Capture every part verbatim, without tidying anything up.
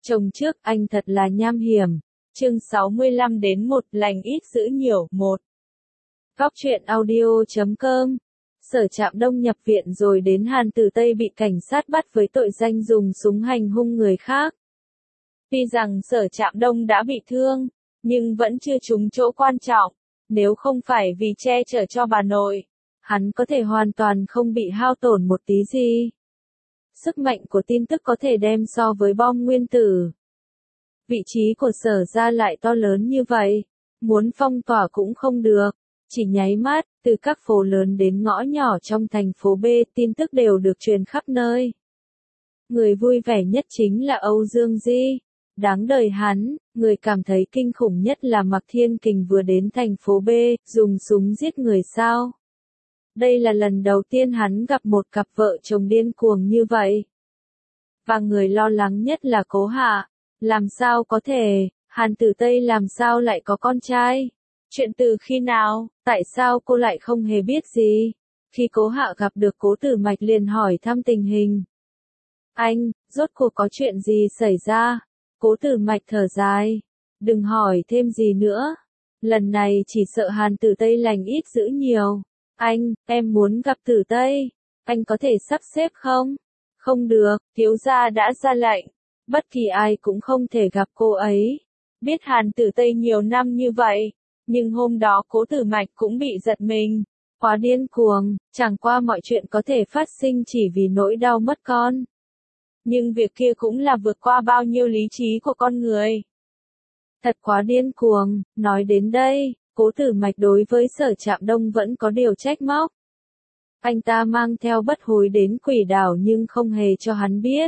Chồng trước anh thật là nham hiểm. Chương sáu mươi lăm đến một lành ít giữ nhiều. một. Góc truyện audio chấm com. Sở Trạm Đông nhập viện rồi đến Hàn Tử Tây bị cảnh sát bắt với tội danh dùng súng hành hung người khác. Tuy rằng Sở Trạm Đông đã bị thương, nhưng vẫn chưa trúng chỗ quan trọng. Nếu không phải vì che chở cho bà nội, hắn có thể hoàn toàn không bị hao tổn một tí gì. Sức mạnh của tin tức có thể đem so với bom nguyên tử. Vị trí của Sở gia lại to lớn như vậy, muốn phong tỏa cũng không được. Chỉ nháy mắt, từ các phố lớn đến ngõ nhỏ trong thành phố B, tin tức đều được truyền khắp nơi. Người vui vẻ nhất chính là Âu Dương Di. Đáng đời hắn, người cảm thấy kinh khủng nhất là Mạc Thiên Kình vừa đến thành phố B, dùng súng giết người sao. Đây là lần đầu tiên hắn gặp một cặp vợ chồng điên cuồng như vậy. Và người lo lắng nhất là Cố Hạ. Làm sao có thể, Hàn Tử Tây làm sao lại có con trai? Chuyện từ khi nào, tại sao cô lại không hề biết gì? Khi Cố Hạ gặp được Cố Tử Mạch liền hỏi thăm tình hình. Anh, rốt cuộc có chuyện gì xảy ra? Cố Tử Mạch thở dài. Đừng hỏi thêm gì nữa. Lần này chỉ sợ Hàn Tử Tây lành ít giữ nhiều. Anh, em muốn gặp Tử Tây. Anh có thể sắp xếp không? Không được, thiếu gia đã ra lệnh. Bất kỳ ai cũng không thể gặp cô ấy. Biết Hàn Tử Tây nhiều năm như vậy, nhưng hôm đó Cố Tử Mạch cũng bị giật mình. Quá điên cuồng, chẳng qua mọi chuyện có thể phát sinh chỉ vì nỗi đau mất con. Nhưng việc kia cũng là vượt qua bao nhiêu lý trí của con người. Thật quá điên cuồng, nói đến đây, Cố Tử Mạch đối với Sở Trạm Đông vẫn có điều trách móc. Anh ta mang theo bất hối đến Quỷ Đảo nhưng không hề cho hắn biết.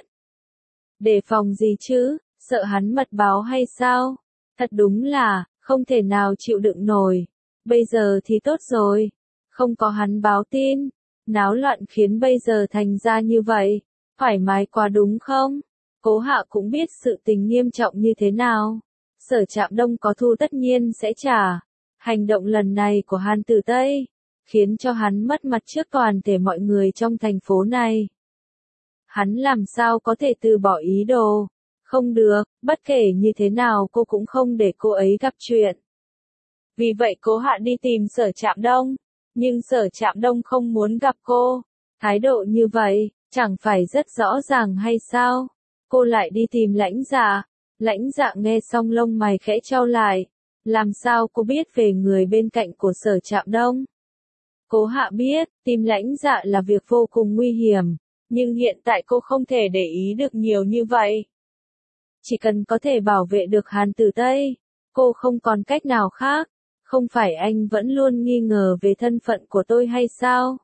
Đề phòng gì chứ, sợ hắn mật báo hay sao? Thật đúng là, không thể nào chịu đựng nổi. Bây giờ thì tốt rồi, không có hắn báo tin, náo loạn khiến bây giờ thành ra như vậy, thoải mái quá đúng không? Cố Hạ cũng biết sự tình nghiêm trọng như thế nào. Sở Trạm Đông có thù tất nhiên sẽ trả. Hành động lần này của Hàn Tử Tây, khiến cho hắn mất mặt trước toàn thể mọi người trong thành phố này. Hắn làm sao có thể từ bỏ ý đồ? Không được, bất kể như thế nào cô cũng không để cô ấy gặp chuyện. Vì vậy Cố Hạ đi tìm Sở Trạm Đông, nhưng Sở Trạm Đông không muốn gặp cô. Thái độ như vậy, chẳng phải rất rõ ràng hay sao? Cô lại đi tìm Lãnh Dạ. Lãnh Dạ nghe xong lông mày khẽ chau lại. Làm sao cô biết về người bên cạnh của Sở Trạm Đông? Cố Hạ biết, tìm Lãnh Dạ là việc vô cùng nguy hiểm. Nhưng hiện tại cô không thể để ý được nhiều như vậy. Chỉ cần có thể bảo vệ được Hàn Tử Tây, cô không còn cách nào khác. Không phải anh vẫn luôn nghi ngờ về thân phận của tôi hay sao?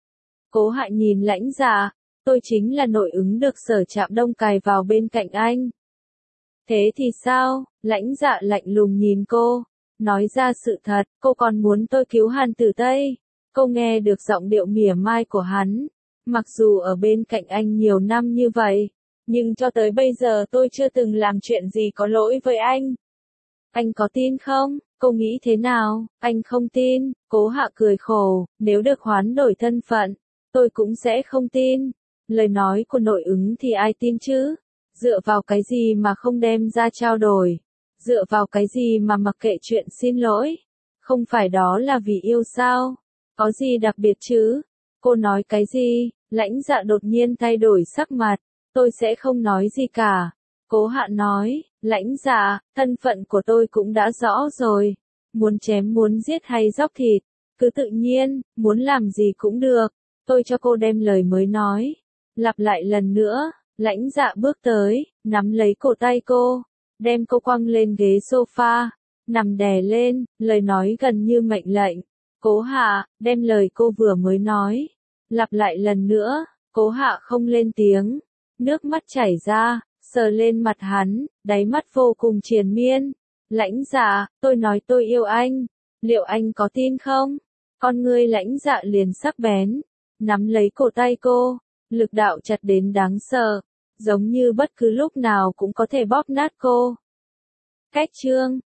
Cố Hạ nhìn Lãnh Dạ, tôi chính là nội ứng được Sở Trạm Đông cài vào bên cạnh anh. Thế thì sao? Lãnh Dạ lạnh lùng nhìn cô, nói ra sự thật, cô còn muốn tôi cứu Hàn Tử Tây. Cô nghe được giọng điệu mỉa mai của hắn. Mặc dù ở bên cạnh anh nhiều năm như vậy, nhưng cho tới bây giờ tôi chưa từng làm chuyện gì có lỗi với anh. Anh có tin không? Cô nghĩ thế nào? Anh không tin. Cố Hạ cười khổ, nếu được hoán đổi thân phận, tôi cũng sẽ không tin. Lời nói của nội ứng thì ai tin chứ? Dựa vào cái gì mà không đem ra trao đổi? Dựa vào cái gì mà mặc kệ chuyện xin lỗi? Không phải đó là vì yêu sao? Có gì đặc biệt chứ? Cô nói cái gì? Lãnh Dạ đột nhiên thay đổi sắc mặt. Tôi sẽ không nói gì cả. Cố Hạ nói, Lãnh Dạ, thân phận của tôi cũng đã rõ rồi. Muốn chém muốn giết hay dóc thịt, cứ tự nhiên, muốn làm gì cũng được. Tôi cho cô đem lời mới nói. Lặp lại lần nữa, Lãnh Dạ bước tới, nắm lấy cổ tay cô, đem cô quăng lên ghế sofa, nằm đè lên, lời nói gần như mệnh lệnh. Cố Hạ, đem lời cô vừa mới nói. Lặp lại lần nữa, Cố Hạ không lên tiếng. Nước mắt chảy ra, sờ lên mặt hắn, đáy mắt vô cùng triền miên. Lãnh Dạ, tôi nói tôi yêu anh. Liệu anh có tin không? Con ngươi Lãnh Dạ liền sắc bén, nắm lấy cổ tay cô, lực đạo chặt đến đáng sợ, giống như bất cứ lúc nào cũng có thể bóp nát cô. Cách chương